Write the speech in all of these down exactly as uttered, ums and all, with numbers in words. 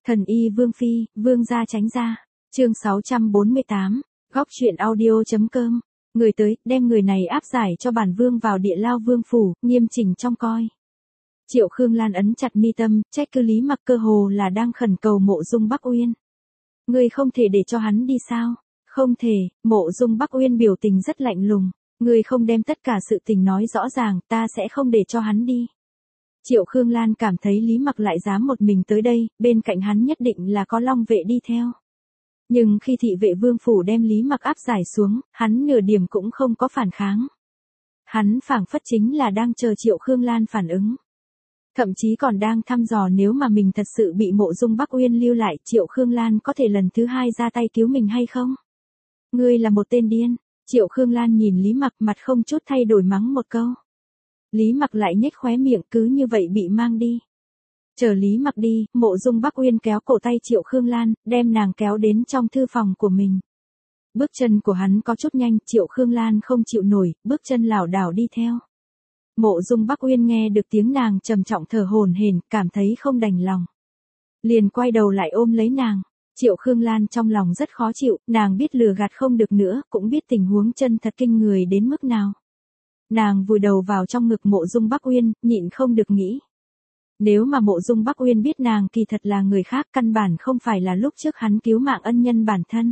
Thần y Vương Phi, Vương gia tránh ra. Chương sáu trăm bốn mươi tám, góc truyện audio.com. Người tới, đem người này áp giải cho bản vương vào địa lao vương phủ, nghiêm chỉnh trông coi. Triệu Khương Lan ấn chặt mi tâm, trách cứ Lý Mặc cơ hồ là đang khẩn cầu Mộ Dung Bắc Uyên. Ngươi không thể để cho hắn đi sao? Không thể, Mộ Dung Bắc Uyên biểu tình rất lạnh lùng. Ngươi không đem tất cả sự tình nói rõ ràng, ta sẽ không để cho hắn đi. Triệu Khương Lan cảm thấy Lý Mặc lại dám một mình tới đây, bên cạnh hắn nhất định là có long vệ đi theo. Nhưng khi thị vệ vương phủ đem Lý Mặc áp giải xuống, hắn nửa điểm cũng không có phản kháng. Hắn phảng phất chính là đang chờ Triệu Khương Lan phản ứng. Thậm chí còn đang thăm dò nếu mà mình thật sự bị Mộ Dung Bắc Uyên lưu lại, Triệu Khương Lan có thể lần thứ hai ra tay cứu mình hay không? Ngươi là một tên điên. Triệu Khương Lan nhìn Lý Mặc, mặt không chút thay đổi mắng một câu. Lý Mặc lại nhếch khóe miệng, cứ như vậy bị mang đi. Chờ Lý Mặc đi, Mộ Dung Bắc Uyên kéo cổ tay Triệu Khương Lan, đem nàng kéo đến trong thư phòng của mình. Bước chân của hắn có chút nhanh, Triệu Khương Lan không chịu nổi, bước chân lảo đảo đi theo. Mộ Dung Bắc Uyên nghe được tiếng nàng trầm trọng thở hổn hển, cảm thấy không đành lòng. Liền quay đầu lại ôm lấy nàng. Triệu Khương Lan trong lòng rất khó chịu, nàng biết lừa gạt không được nữa, cũng biết tình huống chân thật kinh người đến mức nào. Nàng vùi đầu vào trong ngực Mộ Dung Bắc Uyên, nhịn không được nghĩ. Nếu mà Mộ Dung Bắc Uyên biết nàng kỳ thật là người khác, căn bản không phải là lúc trước hắn cứu mạng ân nhân bản thân.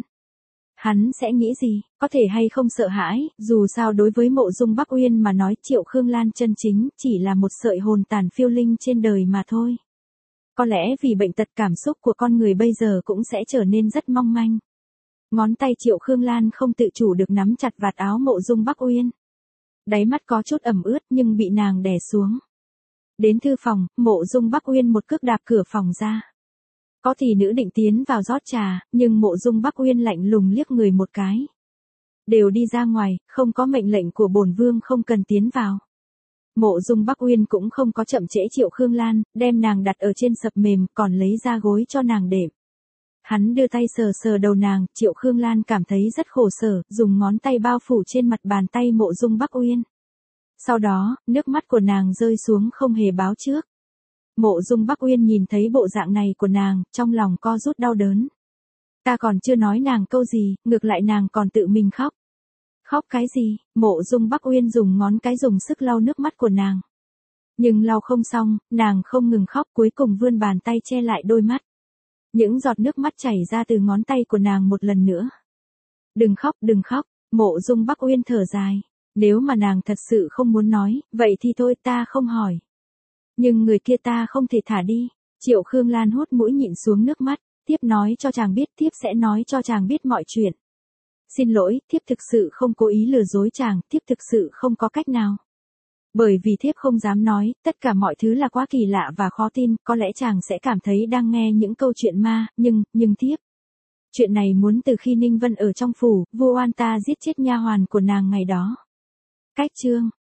Hắn sẽ nghĩ gì, có thể hay không sợ hãi, dù sao đối với Mộ Dung Bắc Uyên mà nói Triệu Khương Lan chân chính chỉ là một sợi hồn tàn phiêu linh trên đời mà thôi. Có lẽ vì bệnh tật cảm xúc của con người bây giờ cũng sẽ trở nên rất mong manh. Ngón tay Triệu Khương Lan không tự chủ được nắm chặt vạt áo Mộ Dung Bắc Uyên. Đáy mắt có chút ẩm ướt nhưng bị nàng đè xuống. Đến thư phòng, Mộ Dung Bắc Uyên một cước đạp cửa phòng ra. Có thị nữ định tiến vào rót trà, nhưng Mộ Dung Bắc Uyên lạnh lùng liếc người một cái. Đều đi ra ngoài, không có mệnh lệnh của bổn vương không cần tiến vào. Mộ Dung Bắc Uyên cũng không có chậm trễ Triệu Khương Lan, đem nàng đặt ở trên sập mềm, còn lấy ra gối cho nàng đệm. Hắn đưa tay sờ sờ đầu nàng, Triệu Khương Lan cảm thấy rất khổ sở, dùng ngón tay bao phủ trên mặt bàn tay Mộ Dung Bắc Uyên. Sau đó, nước mắt của nàng rơi xuống không hề báo trước. Mộ Dung Bắc Uyên nhìn thấy bộ dạng này của nàng, trong lòng co rút đau đớn. Ta còn chưa nói nàng câu gì, ngược lại nàng còn tự mình khóc. Khóc cái gì? Mộ Dung Bắc Uyên dùng ngón cái dùng sức lau nước mắt của nàng. Nhưng lau không xong, nàng không ngừng khóc, cuối cùng vươn bàn tay che lại đôi mắt. Những giọt nước mắt chảy ra từ ngón tay của nàng một lần nữa. Đừng khóc, đừng khóc, Mộ Dung Bắc Uyên thở dài. Nếu mà nàng thật sự không muốn nói, vậy thì thôi ta không hỏi. Nhưng người kia ta không thể thả đi. Triệu Khương Lan hút mũi nhịn xuống nước mắt, tiếp nói cho chàng biết, tiếp sẽ nói cho chàng biết mọi chuyện. Xin lỗi, thiếp thực sự không cố ý lừa dối chàng, thiếp thực sự không có cách nào. Bởi vì thiếp không dám nói, tất cả mọi thứ là quá kỳ lạ và khó tin, có lẽ chàng sẽ cảm thấy đang nghe những câu chuyện ma, nhưng, nhưng thiếp. Chuyện này muốn từ khi Ninh Vân ở trong phủ, vua oan ta giết chết nha hoàn của nàng ngày đó. Cách chương,